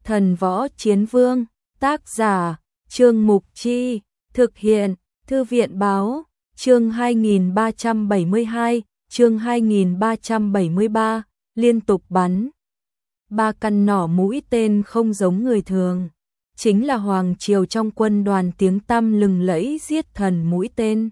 Thần Võ Chiến Vương, tác giả, Trương Mục Chi, thực hiện, Thư viện Báo, chương 2372, chương 2373, liên tục bắn. 3 căn nỏ mũi tên không giống người thường, chính là hoàng triều trong quân đoàn tiếng tăm lừng lẫy giết thần mũi tên.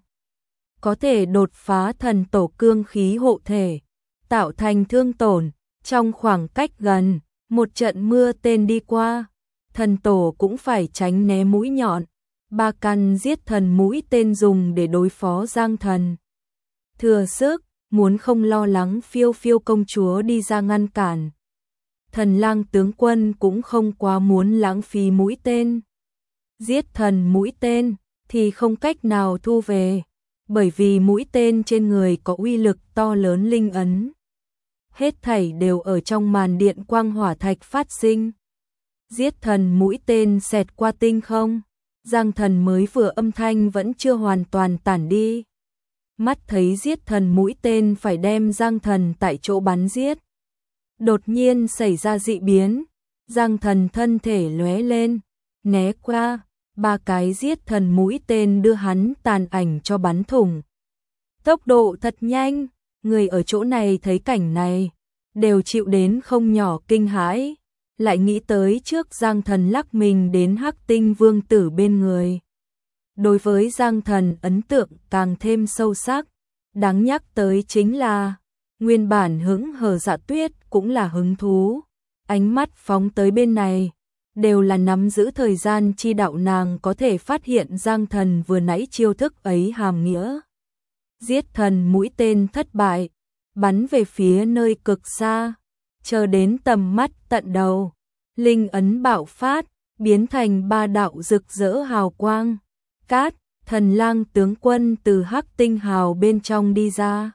Có thể đột phá thần tổ cương khí hộ thể, tạo thành thương tổn, trong khoảng cách gần, một trận mưa tên đi qua, thần tổ cũng phải tránh né mũi nhọn. 3 căn giết thần mũi tên dùng để đối phó Giang Thần. Thừa sức, muốn không lo lắng Phiêu Phiêu công chúa đi ra ngăn cản. Thần Lang tướng quân cũng không quá muốn lãng phí mũi tên. Giết thần mũi tên thì không cách nào thu về, bởi vì mũi tên trên người có uy lực to lớn linh ấn. Hết thảy đều ở trong màn điện quang hỏa thạch phát sinh. Giết thần mũi tên xẹt qua tinh không, Giang Thần mới vừa âm thanh vẫn chưa hoàn toàn tản đi. Mắt thấy giết thần mũi tên phải đem Giang Thần tại chỗ bắn giết. Đột nhiên xảy ra dị biến, Giang Thần thân thể lóe lên, né qua, 3 cái giết thần mũi tên đưa hắn tàn ảnh cho bắn thủng. Tốc độ thật nhanh, người ở chỗ này thấy cảnh này, đều chịu đến không nhỏ kinh hãi, lại nghĩ tới trước Giang Thần lắc mình đến Hắc Tinh Vương tử bên người. Đối với Giang Thần ấn tượng càng thêm sâu sắc, đáng nhắc tới chính là, nguyên bản hững hờ Dạ Tuyết cũng là hứng thú, ánh mắt phóng tới bên này, đều là nắm giữ thời gian chi đạo nàng có thể phát hiện Giang Thần vừa nãy chiêu thức ấy hàm nghĩa. Giết thần mũi tên thất bại, bắn về phía nơi cực xa, chờ đến tầm mắt tận đầu, linh ấn bạo phát, biến thành 3 đạo rực rỡ hào quang. Cát, Thần Lang tướng quân từ Hắc Tinh hào bên trong đi ra.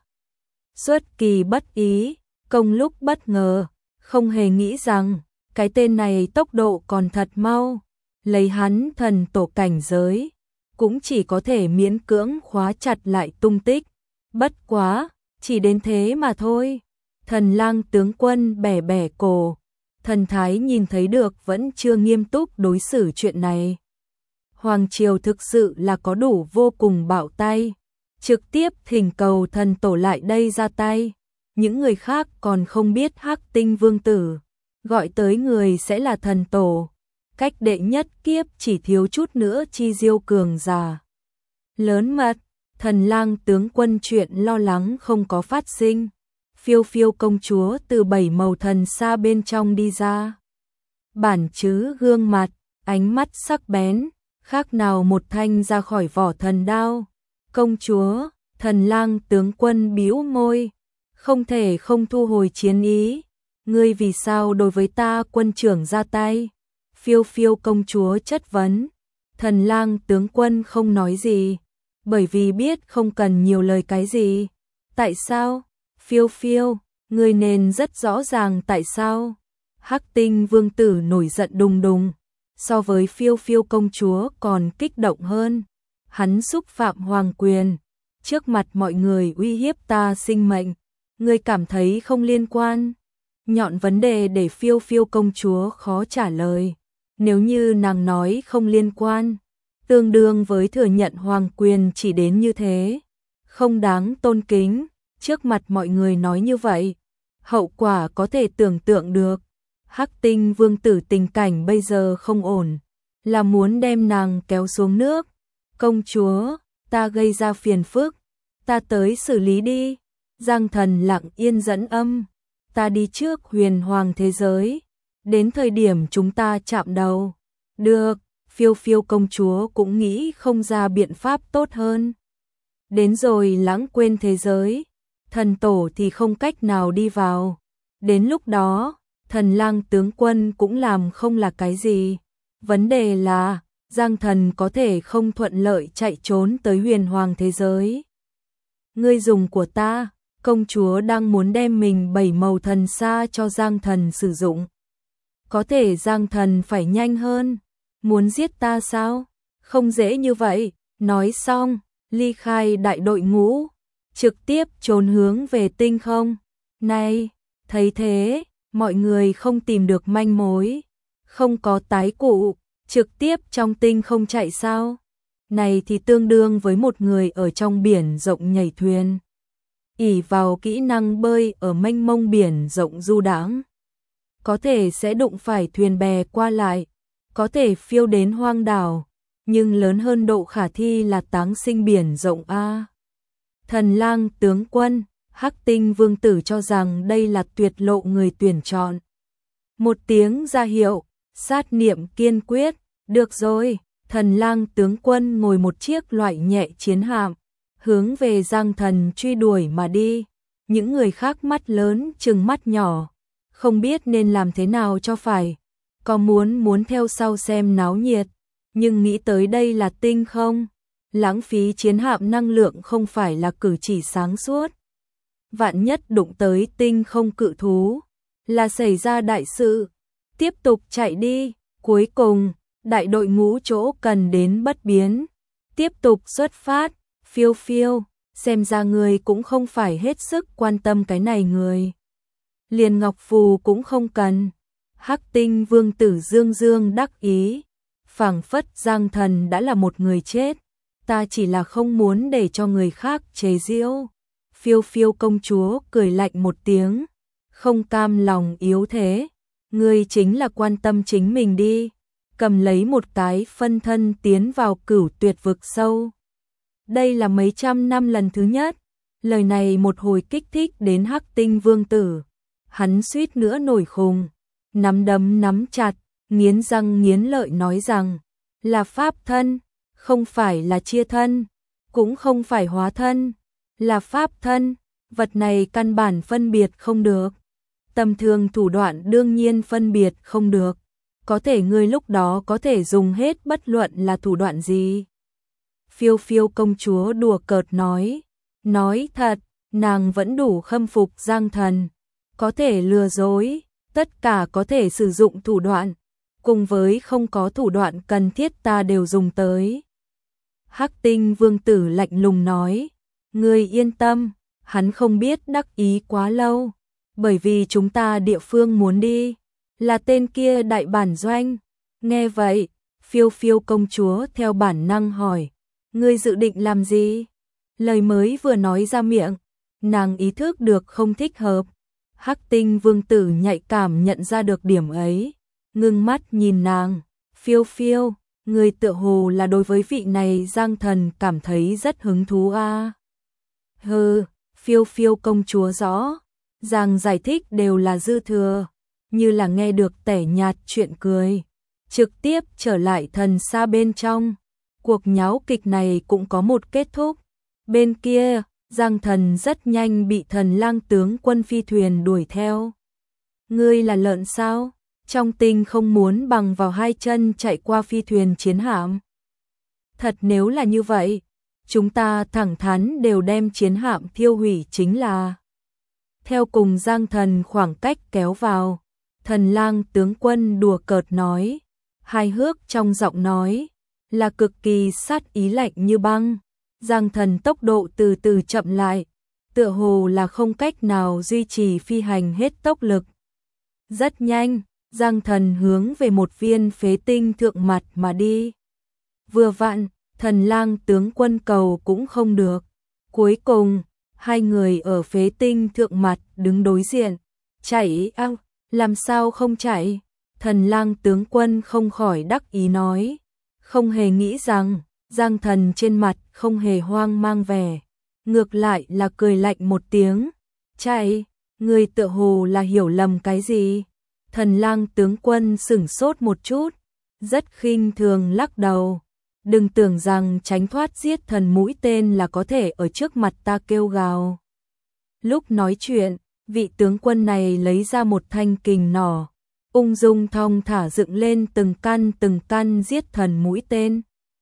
Xuất kỳ bất ý, công lúc bất ngờ, không hề nghĩ rằng cái tên này tốc độ còn thật mau, lấy hắn thần tổ cảnh giới, cũng chỉ có thể miễn cưỡng khóa chặt lại tung tích. Bất quá, chỉ đến thế mà thôi. Thần Lang tướng quân bẻ bẻ cổ, thần thái nhìn thấy được vẫn chưa nghiêm túc đối xử chuyện này. Hoàng triều thực sự là có đủ vô cùng bạo tay, trực tiếp thỉnh cầu thần tổ lại đây ra tay. Những người khác còn không biết Hắc Tinh Vương tử gọi tới người sẽ là thần tổ, cách đệ nhất kiếp chỉ thiếu chút nữa chi diêu cường giả. Lớn mật, Thần Lang tướng quân chuyện lo lắng không có phát sinh. Phiêu Phiêu công chúa từ 7 màu thần xa bên trong đi ra. Bản chứ gương mặt, ánh mắt sắc bén, khác nào một thanh ra khỏi vỏ thần đao. Công chúa, Thần Lang tướng quân bĩu môi, không thể không thu hồi chiến ý. Ngươi vì sao đối với ta quân trưởng ra tay? Phiêu Phiêu công chúa chất vấn. Thần Lang tướng quân không nói gì, bởi vì biết không cần nhiều lời cái gì. Tại sao? Phiêu Phiêu, ngươi nên rất rõ ràng tại sao. Hắc Tinh Vương tử nổi giận đùng đùng, so với Phiêu Phiêu công chúa còn kích động hơn. Hắn xúc phạm hoàng quyền, trước mặt mọi người uy hiếp ta sinh mệnh, ngươi cảm thấy không liên quan. Nhọn vấn đề để Phiêu Phiêu công chúa khó trả lời. Nếu như nàng nói không liên quan, tương đương với thừa nhận hoàng quyền chỉ đến như thế, không đáng tôn kính. Trước mặt mọi người nói như vậy, hậu quả có thể tưởng tượng được. Hắc Tinh Vương tử tình cảnh bây giờ không ổn, là muốn đem nàng kéo xuống nước. Công chúa, ta gây ra phiền phức, ta tới xử lý đi. Giang Thần lặng yên dẫn âm, ta đi trước huyền hoàng thế giới, đến thời điểm chúng ta chạm đầu. Được, Phiêu Phiêu công chúa cũng nghĩ không ra biện pháp tốt hơn. Đến rồi lãng quên thế giới, thần tổ thì không cách nào đi vào. Đến lúc đó, Thần Lang tướng quân cũng làm không là cái gì. Vấn đề là, Giang Thần có thể không thuận lợi chạy trốn tới huyền hoàng thế giới. Ngươi dùng của ta, công chúa đang muốn đem mình 7 màu thần xa cho Giang Thần sử dụng. Có thể Giang Thần phải nhanh hơn. Muốn giết ta sao? Không dễ như vậy. Nói xong, ly khai đại đội ngũ, trực tiếp trốn hướng về tinh không. Này, thấy thế, mọi người không tìm được manh mối. không có tái cụ, trực tiếp trong tinh không chạy sao? Này thì tương đương với một người ở trong biển rộng nhảy thuyền. Ỷ vào kỹ năng bơi ở mênh mông biển rộng du đãng, có thể sẽ đụng phải thuyền bè qua lại, có thể phiêu đến hoang đảo, nhưng lớn hơn độ khả thi là táng sinh biển rộng a. Thần Lang tướng quân, Hắc Tinh Vương tử cho rằng đây là tuyệt lộ người tuyển chọn. Một tiếng ra hiệu, sát niệm kiên quyết, được rồi, Thần Lang tướng quân ngồi một chiếc loại nhẹ chiến hạm, hướng về Giang Thần truy đuổi mà đi. Những người khác mắt lớn trừng mắt nhỏ, không biết nên làm thế nào cho phải. Có muốn theo sau xem náo nhiệt, nhưng nghĩ tới đây là tinh không. Lãng phí chiến hạm năng lượng không phải là cử chỉ sáng suốt. Vạn nhất đụng tới tinh không cự thú, là xảy ra đại sự. Tiếp tục chạy đi, cuối cùng, đại đội ngũ chỗ cần đến bất biến. Tiếp tục xuất phát, phiêu phiêu, xem ra người cũng không phải hết sức quan tâm cái này người. Liền Ngọc Phù cũng không cần. Hắc Tinh Vương tử dương dương đắc ý, phảng phất Giang Thần đã là một người chết, ta chỉ là không muốn để cho người khác chế giễu. Phiêu phiêu công chúa cười lạnh một tiếng, không cam lòng yếu thế, ngươi chính là quan tâm chính mình đi, cầm lấy một cái phân thân tiến vào Cửu Tuyệt vực sâu. Đây là mấy trăm năm lần thứ nhất, lời này một hồi kích thích đến Hắc Tinh Vương tử, hắn suýt nữa nổi khùng, nắm đấm nắm chặt, nghiến răng nghiến lợi nói rằng, là pháp thân, không phải là chia thân, cũng không phải hóa thân, là pháp thân, vật này căn bản phân biệt không được. Tầm thường thủ đoạn đương nhiên phân biệt không được, có thể ngươi lúc đó có thể dùng hết bất luận là thủ đoạn gì. Phiêu phiêu công chúa đùa cợt nói thật, nàng vẫn đủ khâm phục Giang Thần, có thể lừa dối, tất cả có thể sử dụng thủ đoạn, cùng với không có thủ đoạn cần thiết ta đều dùng tới. Hắc Tinh Vương tử lạnh lùng nói, ngươi yên tâm, hắn không biết đắc ý quá lâu, bởi vì chúng ta địa phương muốn đi, là tên kia đại bản doanh. Nghe vậy, phiêu phiêu công chúa theo bản năng hỏi, ngươi dự định làm gì? Lời mới vừa nói ra miệng, nàng ý thức được không thích hợp. Hắc Tinh Vương tử nhạy cảm nhận ra được điểm ấy, ngưng mắt nhìn nàng, phiêu phiêu, người tựa hồ là đối với vị này Giang Thần cảm thấy rất hứng thú a. Hừ, phiêu phiêu công chúa rõ, ràng giải thích đều là dư thừa, như là nghe được tẻ nhạt chuyện cười, trực tiếp trở lại thần xa bên trong. Cuộc nháo kịch này cũng có một kết thúc. Bên kia, Giang Thần rất nhanh bị Thần Lang tướng quân phi thuyền đuổi theo. Ngươi là lợn sao? Trong tinh không muốn bằng vào hai chân chạy qua phi thuyền chiến hạm. Thật nếu là như vậy, chúng ta thẳng thắn đều đem chiến hạm thiêu hủy chính là. Theo cùng Giang Thần khoảng cách kéo vào, Thần Lang tướng quân đùa cợt nói, hài hước trong giọng nói, là cực kỳ sát ý lạnh như băng. Giang Thần tốc độ từ từ chậm lại, tựa hồ là không cách nào duy trì phi hành hết tốc lực. Rất nhanh, Giang Thần hướng về một viên phế tinh thượng mặt mà đi. Vừa vặn, Thần Lang tướng quân cầu cũng không được. Cuối cùng, hai người ở phế tinh thượng mặt đứng đối diện. Chạy ao, làm sao không chạy? Thần Lang tướng quân không khỏi đắc ý nói. Không hề nghĩ rằng, Giang Thần trên mặt không hề hoang mang vẻ. Ngược lại là cười lạnh một tiếng. Chạy, người tựa hồ là hiểu lầm cái gì? Thần Lang tướng quân sửng sốt một chút, rất khinh thường lắc đầu. Đừng tưởng rằng tránh thoát giết thần mũi tên là có thể ở trước mặt ta kêu gào. Lúc nói chuyện, vị tướng quân này lấy ra một thanh kình nỏ, ung dung thong thả dựng lên từng căn giết thần mũi tên.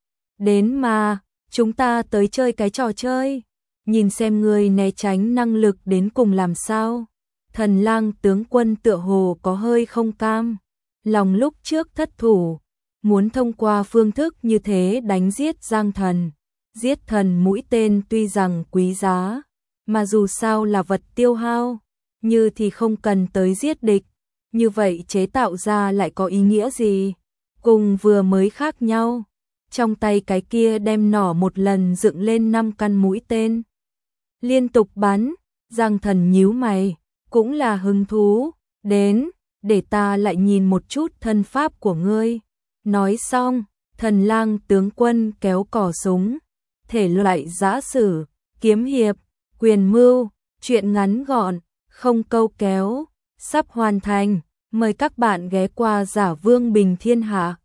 Đến mà, chúng ta tới chơi cái trò chơi, nhìn xem người né tránh năng lực đến cùng làm sao. Thần Lang tướng quân tựa hồ có hơi không cam, lòng lúc trước thất thủ, muốn thông qua phương thức như thế đánh giết Giang Thần. Giết thần mũi tên tuy rằng quý giá, mà dù sao là vật tiêu hao, như thì không cần tới giết địch, như vậy chế tạo ra lại có ý nghĩa gì? Cùng vừa mới khác nhau. Trong tay cái kia đem nỏ một lần dựng lên 5 căn mũi tên. Liên tục bắn, Giang Thần nhíu mày, cũng là hứng thú, đến, để ta lại nhìn một chút thân pháp của ngươi. Nói xong, Thần Lang tướng quân kéo cò súng, thể loại giã sử, kiếm hiệp, quyền mưu, truyện ngắn gọn, không câu kéo, sắp hoàn thành, mời các bạn ghé qua Giả Vương Bình Thiên Hạ.